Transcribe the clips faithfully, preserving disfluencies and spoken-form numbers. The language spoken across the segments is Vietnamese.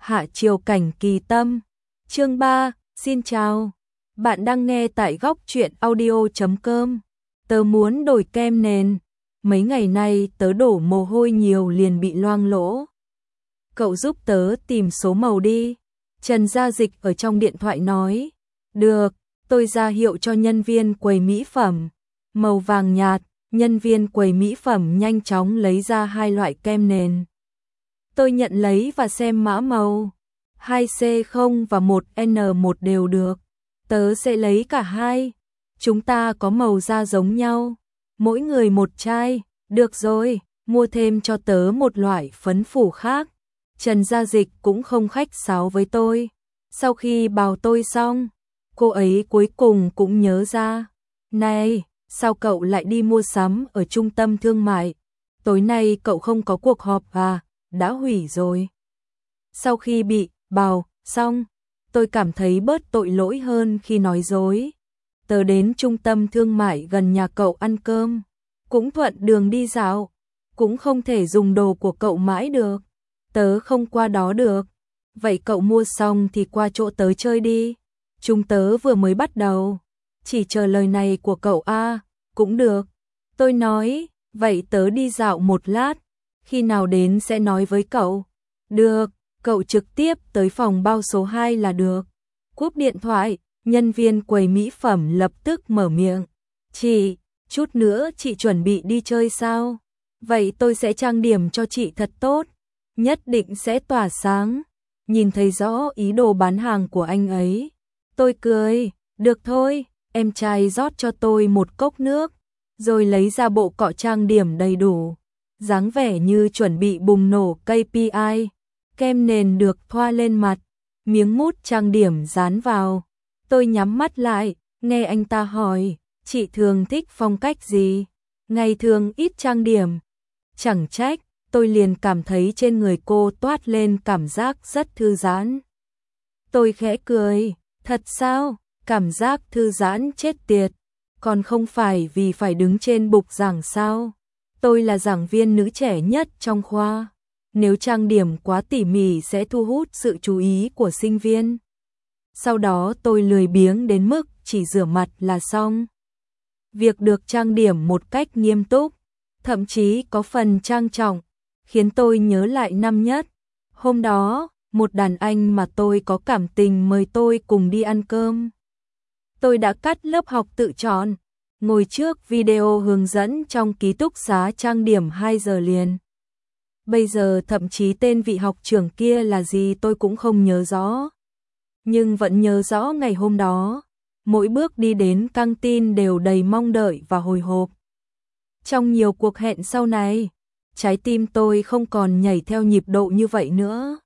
Hạ Triều Cảnh Kỳ Tâm. Chương ba, xin chào. Bạn đang nghe tại góc truyện audio chấm com. Tớ muốn đổi kem nền. Mấy ngày nay tớ đổ mồ hôi nhiều liền bị loang lỗ. Cậu giúp tớ tìm số màu đi. Trần Gia Dịch ở trong điện thoại nói. Được, tôi ra hiệu cho nhân viên quầy mỹ phẩm. Màu vàng nhạt, nhân viên quầy mỹ phẩm nhanh chóng lấy ra hai loại kem nền. Tôi nhận lấy và xem mã màu. hai C không và một N một đều được. Tớ sẽ lấy cả hai. Chúng ta có màu da giống nhau. Mỗi người một chai. Được rồi, mua thêm cho tớ một loại phấn phủ khác. Trần Gia Dịch cũng không khách sáo với tôi. Sau khi bảo tôi xong, cô ấy cuối cùng cũng nhớ ra. Này, sao cậu lại đi mua sắm ở trung tâm thương mại? Tối nay cậu không có cuộc họp à? Đã hủy rồi. Sau khi bị bảo xong, tôi cảm thấy bớt tội lỗi hơn khi nói dối. Tớ đến trung tâm thương mại gần nhà cậu ăn cơm, cũng thuận đường đi dạo, cũng không thể dùng đồ của cậu mãi được. Tớ không qua đó được. Vậy cậu mua xong thì qua chỗ tớ chơi đi. Chúng tớ vừa mới bắt đầu. Chỉ chờ lời này của cậu a. Cũng được. Tôi nói, vậy tớ đi dạo một lát. Khi nào đến sẽ nói với cậu. Được, cậu trực tiếp tới phòng bao số hai là được. Cúp điện thoại, nhân viên quầy mỹ phẩm lập tức mở miệng. Chị, chút nữa chị chuẩn bị đi chơi sao? Vậy tôi sẽ trang điểm cho chị thật tốt. Nhất định sẽ tỏa sáng. Nhìn thấy rõ ý đồ bán hàng của anh ấy. Tôi cười, được thôi, em trai rót cho tôi một cốc nước, rồi lấy ra bộ cọ trang điểm đầy đủ. Dáng vẻ như chuẩn bị bùng nổ ca pê i. Kem nền được thoa lên mặt, miếng mút trang điểm dán vào. Tôi nhắm mắt lại, nghe anh ta hỏi, chị thường thích phong cách gì? Ngày thường ít trang điểm. Chẳng trách, tôi liền cảm thấy trên người cô toát lên cảm giác rất thư giãn. Tôi khẽ cười, thật sao? Cảm giác thư giãn chết tiệt. Còn không phải vì phải đứng trên bục giảng sao? Tôi là giảng viên nữ trẻ nhất trong khoa. Nếu trang điểm quá tỉ mỉ sẽ thu hút sự chú ý của sinh viên. Sau đó tôi lười biếng đến mức chỉ rửa mặt là xong. Việc được trang điểm một cách nghiêm túc, thậm chí có phần trang trọng, khiến tôi nhớ lại năm nhất. Hôm đó, một đàn anh mà tôi có cảm tình mời tôi cùng đi ăn cơm. Tôi đã cắt lớp học tự chọn, ngồi trước video hướng dẫn trong ký túc xá trang điểm hai giờ liền. Bây giờ thậm chí tên vị học trưởng kia là gì tôi cũng không nhớ rõ. Nhưng vẫn nhớ rõ ngày hôm đó, mỗi bước đi đến căng tin đều đầy mong đợi và hồi hộp. Trong nhiều cuộc hẹn sau này, trái tim tôi không còn nhảy theo nhịp độ như vậy nữa.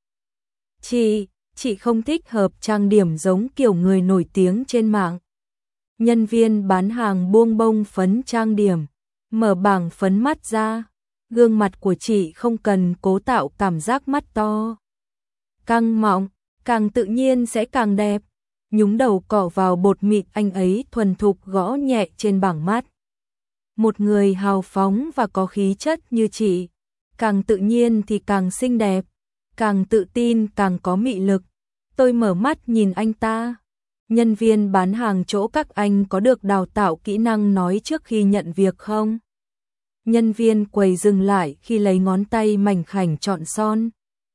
Chị, chị không thích hợp trang điểm giống kiểu người nổi tiếng trên mạng. Nhân viên bán hàng buông bông phấn trang điểm, mở bảng phấn mắt ra. Gương mặt của chị không cần cố tạo cảm giác mắt to. Căng mọng, càng tự nhiên sẽ càng đẹp. Nhúng đầu cọ vào bột mịn anh ấy thuần thục gõ nhẹ trên bảng mắt. Một người hào phóng và có khí chất như chị, càng tự nhiên thì càng xinh đẹp, càng tự tin càng có mị lực. Tôi mở mắt nhìn anh ta. Nhân viên bán hàng chỗ các anh có được đào tạo kỹ năng nói trước khi nhận việc không? Nhân viên quầy dừng lại khi lấy ngón tay mảnh khảnh chọn son.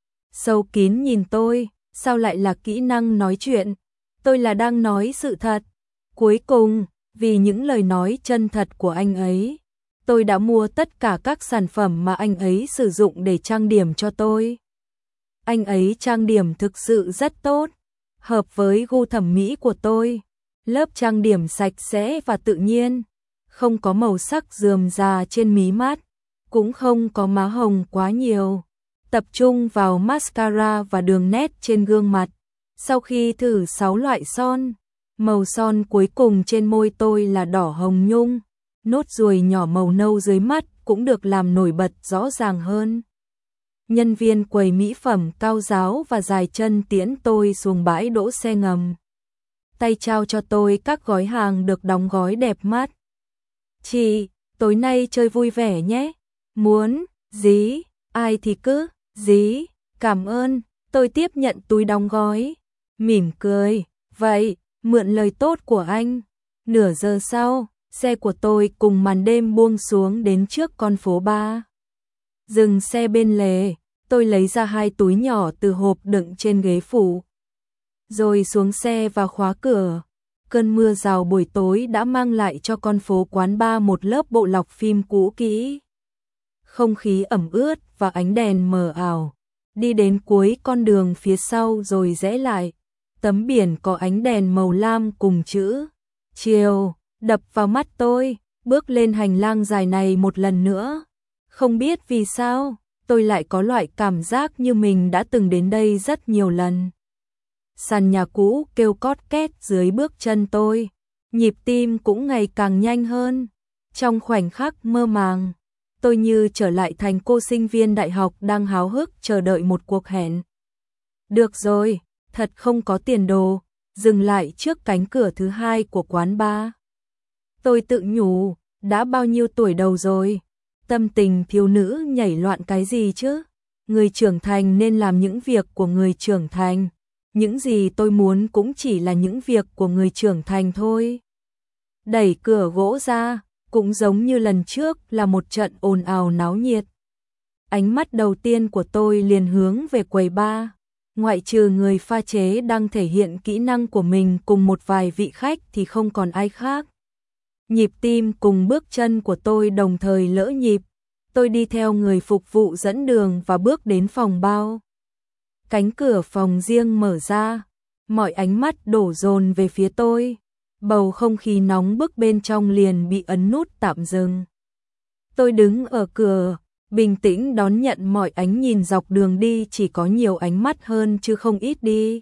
Sâu kín nhìn tôi, sao lại là kỹ năng nói chuyện? Tôi là đang nói sự thật. Cuối cùng, vì những lời nói chân thật của anh ấy, tôi đã mua tất cả các sản phẩm mà anh ấy sử dụng để trang điểm cho tôi. Anh ấy trang điểm thực sự rất tốt, hợp với gu thẩm mỹ của tôi. Lớp trang điểm sạch sẽ và tự nhiên, không có màu sắc rườm rà trên mí mắt, cũng không có má hồng quá nhiều. Tập trung vào mascara và đường nét trên gương mặt. Sau khi thử sáu loại son, màu son cuối cùng trên môi tôi là đỏ hồng nhung. Nốt ruồi nhỏ màu nâu dưới mắt cũng được làm nổi bật rõ ràng hơn. Nhân viên quầy mỹ phẩm cao ráo và dài chân tiễn tôi xuống bãi đỗ xe ngầm. Tay trao cho tôi các gói hàng được đóng gói đẹp mắt. Chị, tối nay chơi vui vẻ nhé. Muốn, dí, ai thì cứ, dí, cảm ơn. Tôi Tôi tiếp nhận túi đóng gói, mỉm cười, vậy, mượn lời tốt của anh. Nửa giờ sau, xe của tôi cùng màn đêm buông xuống đến trước con phố ba. Dừng xe bên lề, tôi lấy ra hai túi nhỏ từ hộp đựng trên ghế phụ. Rồi xuống xe và khóa cửa. Cơn mưa rào buổi tối đã mang lại cho con phố quán bar một lớp bộ lọc phim cũ kỹ. Không khí ẩm ướt và ánh đèn mờ ảo. Đi đến cuối con đường phía sau rồi rẽ lại. Tấm biển có ánh đèn màu lam cùng chữ chiều đập vào mắt tôi, bước lên hành lang dài này một lần nữa. Không biết vì sao, tôi lại có loại cảm giác như mình đã từng đến đây rất nhiều lần. Sàn nhà cũ kêu cót két dưới bước chân tôi, nhịp tim cũng ngày càng nhanh hơn. Trong khoảnh khắc mơ màng, tôi như trở lại thành cô sinh viên đại học đang háo hức chờ đợi một cuộc hẹn. Được rồi, thật không có tiền đồ, dừng lại trước cánh cửa thứ hai của quán bar. Tôi tự nhủ, đã bao nhiêu tuổi đầu rồi, tâm tình thiếu nữ nhảy loạn cái gì chứ? Người trưởng thành nên làm những việc của người trưởng thành. Những gì tôi muốn cũng chỉ là những việc của người trưởng thành thôi. Đẩy cửa gỗ ra, cũng giống như lần trước là một trận ồn ào náo nhiệt. Ánh mắt đầu tiên của tôi liền hướng về quầy bar. Ngoại trừ người pha chế đang thể hiện kỹ năng của mình cùng một vài vị khách thì không còn ai khác. Nhịp tim cùng bước chân của tôi đồng thời lỡ nhịp. Tôi đi theo người phục vụ dẫn đường và bước đến phòng bao. Cánh cửa phòng riêng mở ra, mọi ánh mắt đổ dồn về phía tôi. Bầu không khí nóng bức bên trong liền bị ấn nút tạm dừng. Tôi đứng ở cửa, bình tĩnh đón nhận mọi ánh nhìn dọc đường đi, chỉ có nhiều ánh mắt hơn chứ không ít đi.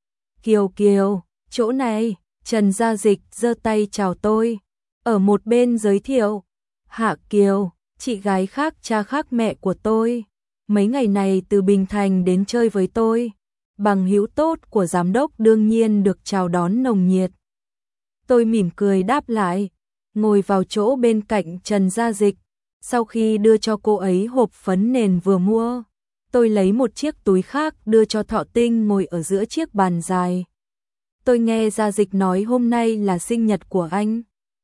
Kiều Kiều, chỗ này, Trần Gia Dịch giơ tay chào tôi, ở một bên giới thiệu. Hạ Kiều, chị gái khác cha khác mẹ của tôi. Mấy ngày này từ Bình Thành đến chơi với tôi. Bằng hữu tốt của giám đốc đương nhiên được chào đón nồng nhiệt. Tôi mỉm cười đáp lại, ngồi vào chỗ bên cạnh Trần Gia Dịch. Sau khi đưa cho cô ấy hộp phấn nền vừa mua, tôi lấy một chiếc túi khác đưa cho Thọ Tinh ngồi ở giữa chiếc bàn dài. Tôi nghe Gia Dịch nói hôm nay là sinh nhật của anh.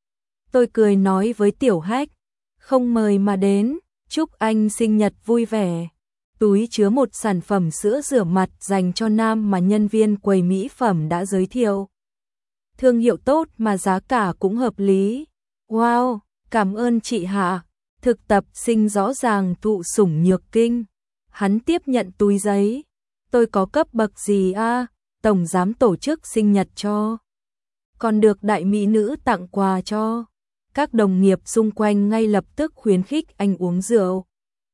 Tôi cười nói với Tiểu Hách, không mời mà đến, chúc anh sinh nhật vui vẻ. Túi chứa một sản phẩm sữa rửa mặt dành cho nam mà nhân viên quầy mỹ phẩm đã giới thiệu. Thương hiệu tốt mà giá cả cũng hợp lý. Wow, cảm ơn chị Hạ. Thực tập sinh rõ ràng thụ sủng nhược kinh. Hắn tiếp nhận túi giấy. Tôi có cấp bậc gì a? Tổng giám tổ chức sinh nhật cho. Còn được đại mỹ nữ tặng quà cho. Các đồng nghiệp xung quanh ngay lập tức khuyến khích anh uống rượu.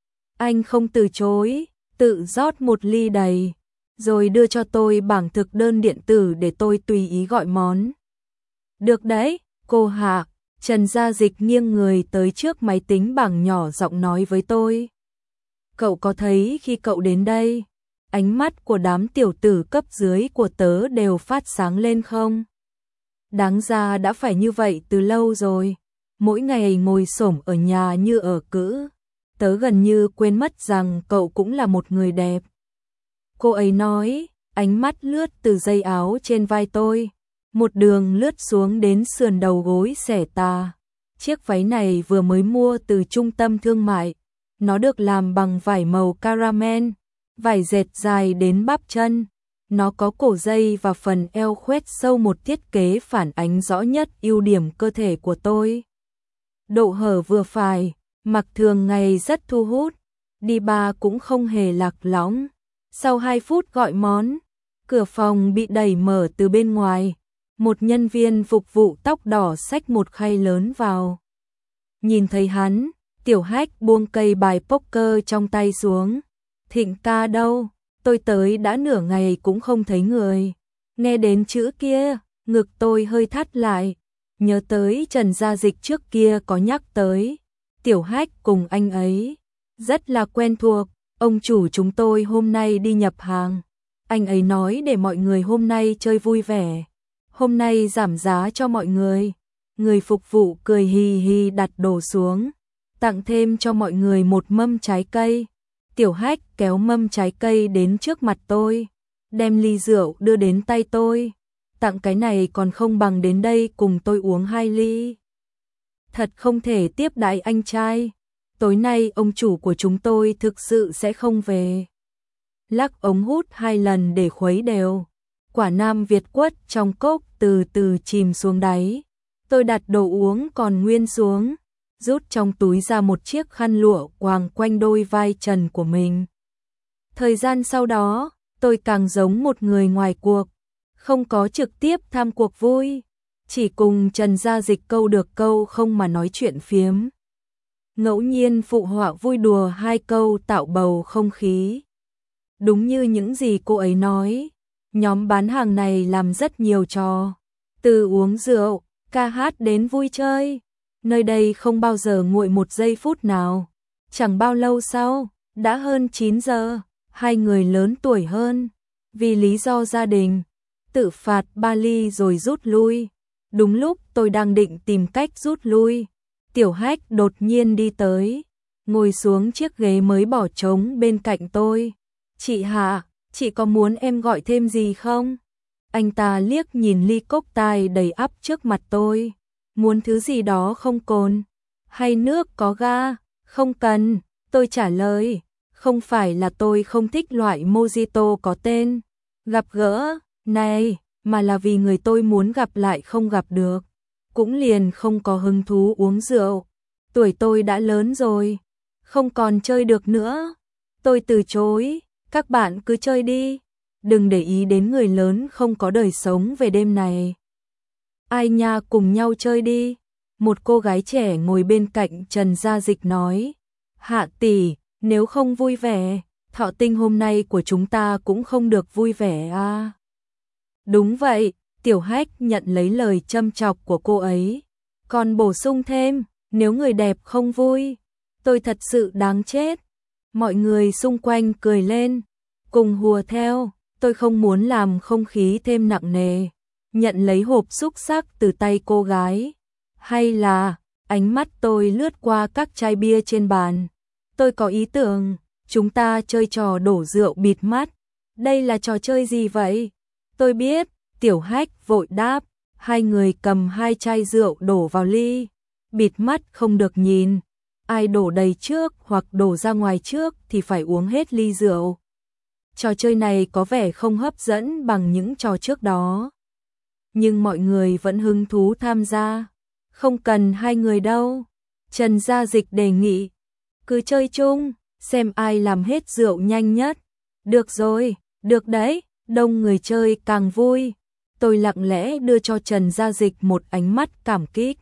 Anh không từ chối, tự rót một ly đầy, rồi đưa cho tôi bảng thực đơn điện tử để tôi tùy ý gọi món. Được đấy, cô Hạ. Trần Gia Dịch nghiêng người tới trước máy tính bảng nhỏ giọng nói với tôi. Cậu có thấy khi cậu đến đây, ánh mắt của đám tiểu tử cấp dưới của tớ đều phát sáng lên không? Đáng ra đã phải như vậy từ lâu rồi. Mỗi ngày ngồi xổm ở nhà như ở cữ. Tớ gần như quên mất rằng cậu cũng là một người đẹp. Cô ấy nói, ánh mắt lướt từ dây áo trên vai tôi. Một đường lướt xuống đến sườn đầu gối xẻ tà. Chiếc váy này vừa mới mua từ trung tâm thương mại. Nó được làm bằng vải màu caramel, vải dệt dài đến bắp chân. Nó có cổ dây và phần eo khoét sâu, một thiết kế phản ánh rõ nhất ưu điểm cơ thể của tôi. Độ hở vừa phải, mặc thường ngày rất thu hút. Đi bar cũng không hề lạc lõng. Sau hai phút gọi món, cửa phòng bị đẩy mở từ bên ngoài. Một nhân viên phục vụ tóc đỏ xách một khay lớn vào. Nhìn thấy hắn, Tiểu Hách buông cây bài poker trong tay xuống. Thịnh ca đâu? Tôi tới đã nửa ngày cũng không thấy người. Nghe đến chữ kia, ngực tôi hơi thắt lại. Nhớ tới Trần Gia Dịch trước kia có nhắc tới. Tiểu Hách cùng anh ấy rất là quen thuộc. Ông chủ chúng tôi hôm nay đi nhập hàng. Anh ấy nói để mọi người hôm nay chơi vui vẻ. Hôm nay giảm giá cho mọi người. Người phục vụ cười hì hì đặt đồ xuống. Tặng thêm cho mọi người một mâm trái cây. Tiểu Hách kéo mâm trái cây đến trước mặt tôi, đem ly rượu đưa đến tay tôi. Tặng cái này còn không bằng đến đây cùng tôi uống hai ly. Thật không thể tiếp đãi anh trai. Tối nay ông chủ của chúng tôi thực sự sẽ không về. Lắc ống hút hai lần để khuấy đều. Quả nam Việt quất trong cốc từ từ chìm xuống đáy. Tôi đặt đồ uống còn nguyên xuống, rút trong túi ra một chiếc khăn lụa quàng quanh đôi vai trần của mình. Thời gian sau đó, tôi càng giống một người ngoài cuộc, không có trực tiếp tham cuộc vui, chỉ cùng Trần Gia Dịch câu được câu không mà nói chuyện phiếm. Ngẫu nhiên phụ họa vui đùa hai câu tạo bầu không khí. Đúng như những gì cô ấy nói, nhóm bán hàng này làm rất nhiều trò, từ uống rượu, ca hát đến vui chơi. Nơi đây không bao giờ nguội một giây phút nào. Chẳng bao lâu sau, đã hơn chín giờ, hai người lớn tuổi hơn, vì lý do gia đình, tự phạt ba ly rồi rút lui. Đúng lúc tôi đang định tìm cách rút lui, Tiểu Hách đột nhiên đi tới, ngồi xuống chiếc ghế mới bỏ trống bên cạnh tôi. Chị Hạ, chị có muốn em gọi thêm gì không? Anh ta liếc nhìn ly cốc tai đầy ắp trước mặt tôi. Muốn thứ gì đó không cồn, hay nước có ga? Không cần, tôi trả lời. Không phải là tôi không thích loại mojito có tên gặp gỡ này, mà là vì người tôi muốn gặp lại không gặp được, cũng liền không có hứng thú uống rượu. Tuổi tôi đã lớn rồi, không còn chơi được nữa. Tôi từ chối, các bạn cứ chơi đi, đừng để ý đến người lớn không có đời sống về đêm này. Ai nha, cùng nhau chơi đi. Một cô gái trẻ ngồi bên cạnh Trần Gia Dịch nói. Hạ tỷ, nếu không vui vẻ, thọ tinh hôm nay của chúng ta cũng không được vui vẻ à. Đúng vậy, Tiểu Hách nhận lấy lời châm chọc của cô ấy. Còn bổ sung thêm, nếu người đẹp không vui, tôi thật sự đáng chết. Mọi người xung quanh cười lên, cùng hùa theo. Tôi không muốn làm không khí thêm nặng nề. Nhận lấy hộp xúc xắc từ tay cô gái. Hay là, ánh mắt tôi lướt qua các chai bia trên bàn. Tôi có ý tưởng, chúng ta chơi trò đổ rượu bịt mắt. Đây là trò chơi gì vậy? Tôi biết, Tiểu Hách vội đáp. Hai người cầm hai chai rượu đổ vào ly. Bịt mắt không được nhìn. Ai đổ đầy trước hoặc đổ ra ngoài trước thì phải uống hết ly rượu. Trò chơi này có vẻ không hấp dẫn bằng những trò trước đó, nhưng mọi người vẫn hứng thú tham gia. Không cần hai người đâu, Trần Gia Dịch đề nghị. Cứ chơi chung, xem ai làm hết rượu nhanh nhất. Được rồi, được đấy, đông người chơi càng vui. Tôi lặng lẽ đưa cho Trần Gia Dịch một ánh mắt cảm kích.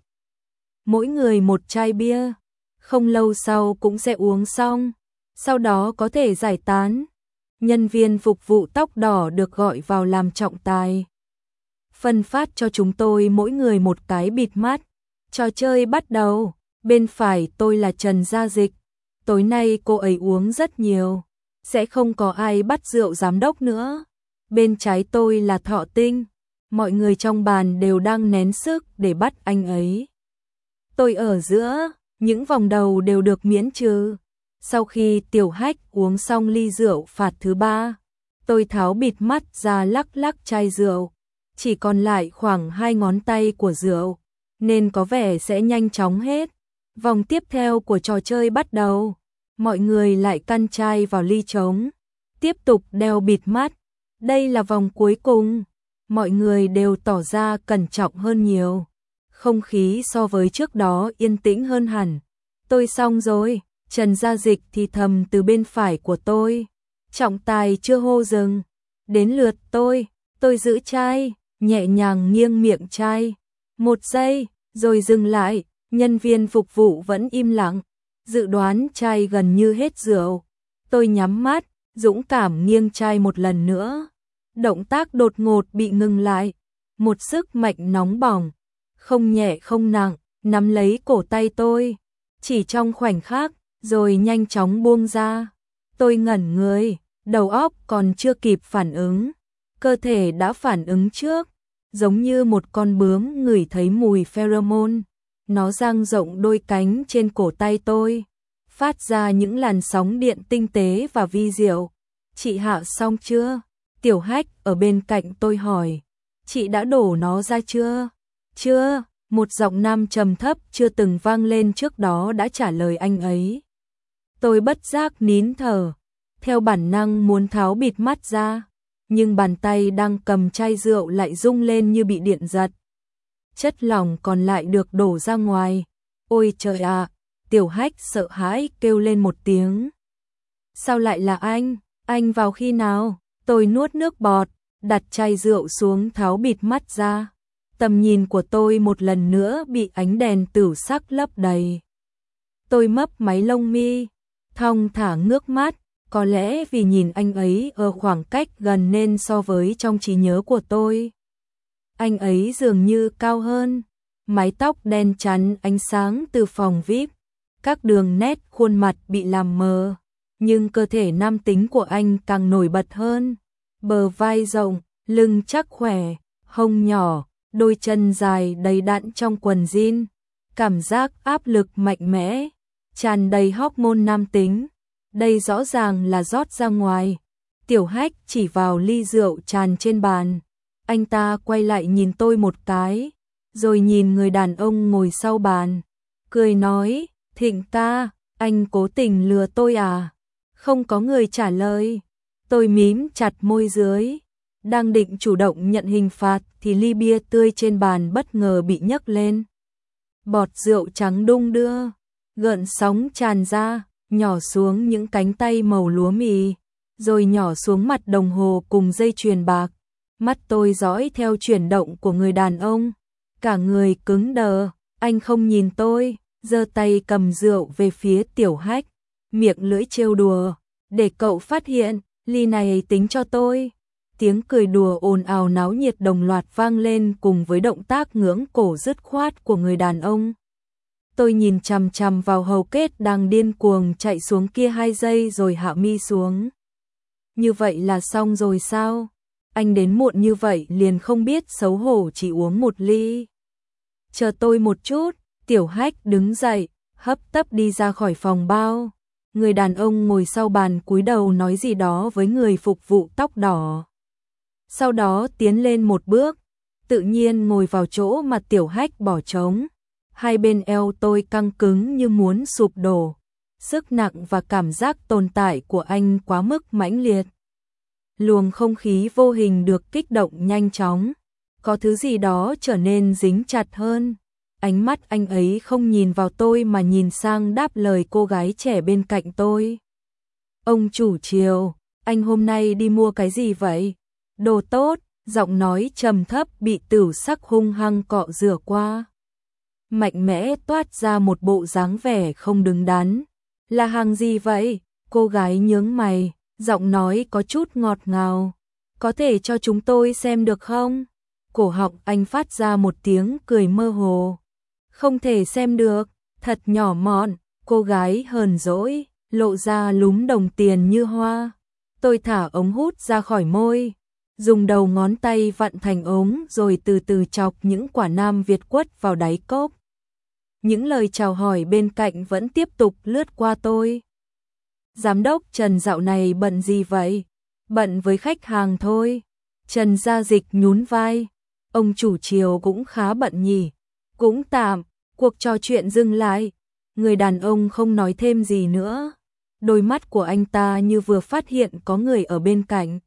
Mỗi người một chai bia, không lâu sau cũng sẽ uống xong, sau đó có thể giải tán. Nhân viên phục vụ tóc đỏ được gọi vào làm trọng tài. Phân phát cho chúng tôi mỗi người một cái bịt mắt. Trò chơi bắt đầu. Bên phải tôi là Trần Gia Dịch. Tối nay cô ấy uống rất nhiều, sẽ không có ai bắt rượu giám đốc nữa. Bên trái tôi là Thọ Tinh. Mọi người trong bàn đều đang nén sức để bắt anh ấy. Tôi ở giữa, những vòng đầu đều được miễn trừ. Sau khi Tiểu Hách uống xong ly rượu phạt thứ ba, tôi tháo bịt mắt ra lắc lắc chai rượu. Chỉ còn lại khoảng hai ngón tay của rượu, nên có vẻ sẽ nhanh chóng hết. Vòng tiếp theo của trò chơi bắt đầu. Mọi người lại căn chai vào ly trống, tiếp tục đeo bịt mắt. Đây là vòng cuối cùng. Mọi người đều tỏ ra cẩn trọng hơn nhiều. Không khí so với trước đó yên tĩnh hơn hẳn. Tôi xong rồi. Trần Gia Dịch thì thầm từ bên phải của tôi. Trọng tài chưa hô dừng. Đến lượt tôi. Tôi giữ chai, nhẹ nhàng nghiêng miệng chai. Một giây, rồi dừng lại. Nhân viên phục vụ vẫn im lặng. Dự đoán chai gần như hết rượu. Tôi nhắm mắt, dũng cảm nghiêng chai một lần nữa. Động tác đột ngột bị ngừng lại. Một sức mạnh nóng bỏng, không nhẹ không nặng, nắm lấy cổ tay tôi. Chỉ trong khoảnh khắc, rồi nhanh chóng buông ra. Tôi ngẩn người, đầu óc còn chưa kịp phản ứng. Cơ thể đã phản ứng trước, giống như một con bướm ngửi thấy mùi pheromone. Nó dang rộng đôi cánh trên cổ tay tôi. phát ra những làn sóng điện tinh tế và vi diệu. Chị hạ xong chưa? Tiểu Hách ở bên cạnh tôi hỏi. Chị đã đổ nó ra chưa? Chưa, một giọng nam trầm thấp chưa từng vang lên trước đó đã trả lời anh ấy. Tôi bất giác nín thở, theo bản năng muốn tháo bịt mắt ra, nhưng bàn tay đang cầm chai rượu lại rung lên như bị điện giật. Chất lỏng còn lại được đổ ra ngoài. Ôi trời ạ, Tiểu Hách sợ hãi kêu lên một tiếng. Sao lại là anh? Anh vào khi nào? Tôi nuốt nước bọt, đặt chai rượu xuống tháo bịt mắt ra. Tầm nhìn của tôi một lần nữa bị ánh đèn tửu sắc lấp đầy. Tôi mấp máy lông mi, thong thả ngước mắt, có lẽ vì nhìn anh ấy ở khoảng cách gần nên so với trong trí nhớ của tôi. Anh ấy dường như cao hơn, mái tóc đen chắn ánh sáng từ phòng vi ai pi, các đường nét khuôn mặt bị làm mờ, nhưng cơ thể nam tính của anh càng nổi bật hơn. Bờ vai rộng, lưng chắc khỏe, hông nhỏ, đôi chân dài đầy đặn trong quần jean, cảm giác áp lực mạnh mẽ, tràn đầy hormone nam tính. Đây rõ ràng là rót ra ngoài. Tiểu Hách chỉ vào ly rượu tràn trên bàn. Anh ta quay lại nhìn tôi một cái, rồi nhìn người đàn ông ngồi sau bàn, cười nói, Thịnh ca, anh cố tình lừa tôi à? Không có người trả lời. Tôi mím chặt môi dưới, đang định chủ động nhận hình phạt thì ly bia tươi trên bàn bất ngờ bị nhấc lên. Bọt rượu trắng đung đưa, gợn sóng tràn ra, nhỏ xuống những cánh tay màu lúa mì, rồi nhỏ xuống mặt đồng hồ cùng dây chuyền bạc. Mắt tôi dõi theo chuyển động của người đàn ông, cả người cứng đờ. Anh không nhìn tôi, giơ tay cầm rượu về phía Tiểu Hách, miệng lưỡi trêu đùa, để cậu phát hiện, ly này tính cho tôi. Tiếng cười đùa ồn ào náo nhiệt đồng loạt vang lên cùng với động tác ngưỡng cổ dứt khoát của người đàn ông. Tôi nhìn chằm chằm vào hầu kết đang điên cuồng chạy xuống kia hai giây rồi hạ mi xuống. Như vậy là xong rồi sao? Anh đến muộn như vậy liền không biết xấu hổ chỉ uống một ly. Chờ tôi một chút. Tiểu Hách đứng dậy, hấp tấp đi ra khỏi phòng bao. Người đàn ông ngồi sau bàn cúi đầu nói gì đó với người phục vụ tóc đỏ. Sau đó tiến lên một bước, tự nhiên ngồi vào chỗ mà Tiểu Hách bỏ trống. Hai bên eo tôi căng cứng như muốn sụp đổ. Sức nặng và cảm giác tồn tại của anh quá mức mãnh liệt. Luồng không khí vô hình được kích động nhanh chóng. Có thứ gì đó trở nên dính chặt hơn. Ánh mắt anh ấy không nhìn vào tôi mà nhìn sang đáp lời cô gái trẻ bên cạnh tôi. Ông chủ Triều, anh hôm nay đi mua cái gì vậy? Đồ tốt, giọng nói trầm thấp bị tửu sắc hung hăng cọ rửa qua. Mạnh mẽ toát ra một bộ dáng vẻ không đứng đắn. Là hàng gì vậy? Cô gái nhướng mày, giọng nói có chút ngọt ngào. Có thể cho chúng tôi xem được không? Cổ họng anh phát ra một tiếng cười mơ hồ. Không thể xem được, thật nhỏ mọn. Cô gái hờn dỗi, lộ ra lúm đồng tiền như hoa. Tôi thả ống hút ra khỏi môi, dùng đầu ngón tay vặn thành ống rồi từ từ chọc những quả nam Việt quất vào đáy cốc. Những lời chào hỏi bên cạnh vẫn tiếp tục lướt qua tôi. Giám đốc Trần dạo này bận gì vậy? Bận với khách hàng thôi. Trần Gia Dịch nhún vai. Ông chủ Triều cũng khá bận nhỉ. Cũng tạm. Cuộc trò chuyện dừng lại. Người đàn ông không nói thêm gì nữa. Đôi mắt của anh ta như vừa phát hiện có người ở bên cạnh.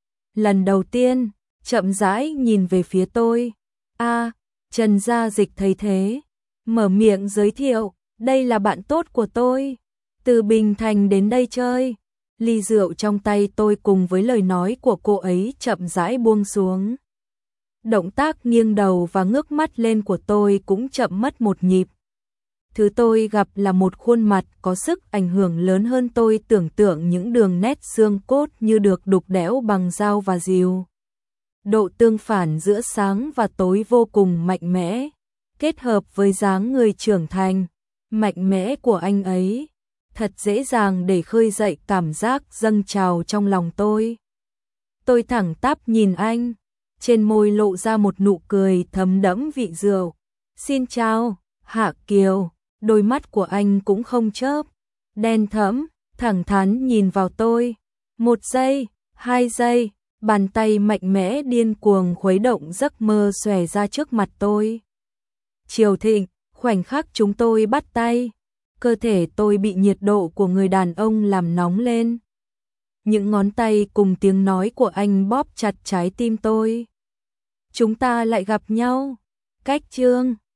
Lần đầu tiên, chậm rãi nhìn về phía tôi. A, Trần Gia Dịch thấy thế, mở miệng giới thiệu, đây là bạn tốt của tôi, từ Bình Thành đến đây chơi. Ly rượu trong tay tôi cùng với lời nói của cô ấy chậm rãi buông xuống. Động tác nghiêng đầu và ngước mắt lên của tôi cũng chậm mất một nhịp. Thứ tôi gặp là một khuôn mặt có sức ảnh hưởng lớn hơn tôi tưởng tượng, những đường nét xương cốt như được đục đẽo bằng dao và rìu. Độ tương phản giữa sáng và tối vô cùng mạnh mẽ, kết hợp với dáng người trưởng thành, mạnh mẽ của anh ấy, thật dễ dàng để khơi dậy cảm giác dâng trào trong lòng tôi. Tôi thẳng tắp nhìn anh, trên môi lộ ra một nụ cười thấm đẫm vị rượu. Xin chào, Hạ Kiều. Đôi mắt của anh cũng không chớp, đen thẫm, thẳng thắn nhìn vào tôi. Một giây, hai giây, bàn tay mạnh mẽ điên cuồng khuấy động giấc mơ xòe ra trước mặt tôi. Triều Thịnh, khoảnh khắc chúng tôi bắt tay, cơ thể tôi bị nhiệt độ của người đàn ông làm nóng lên. Những ngón tay cùng tiếng nói của anh bóp chặt trái tim tôi. Chúng ta lại gặp nhau. Cách chương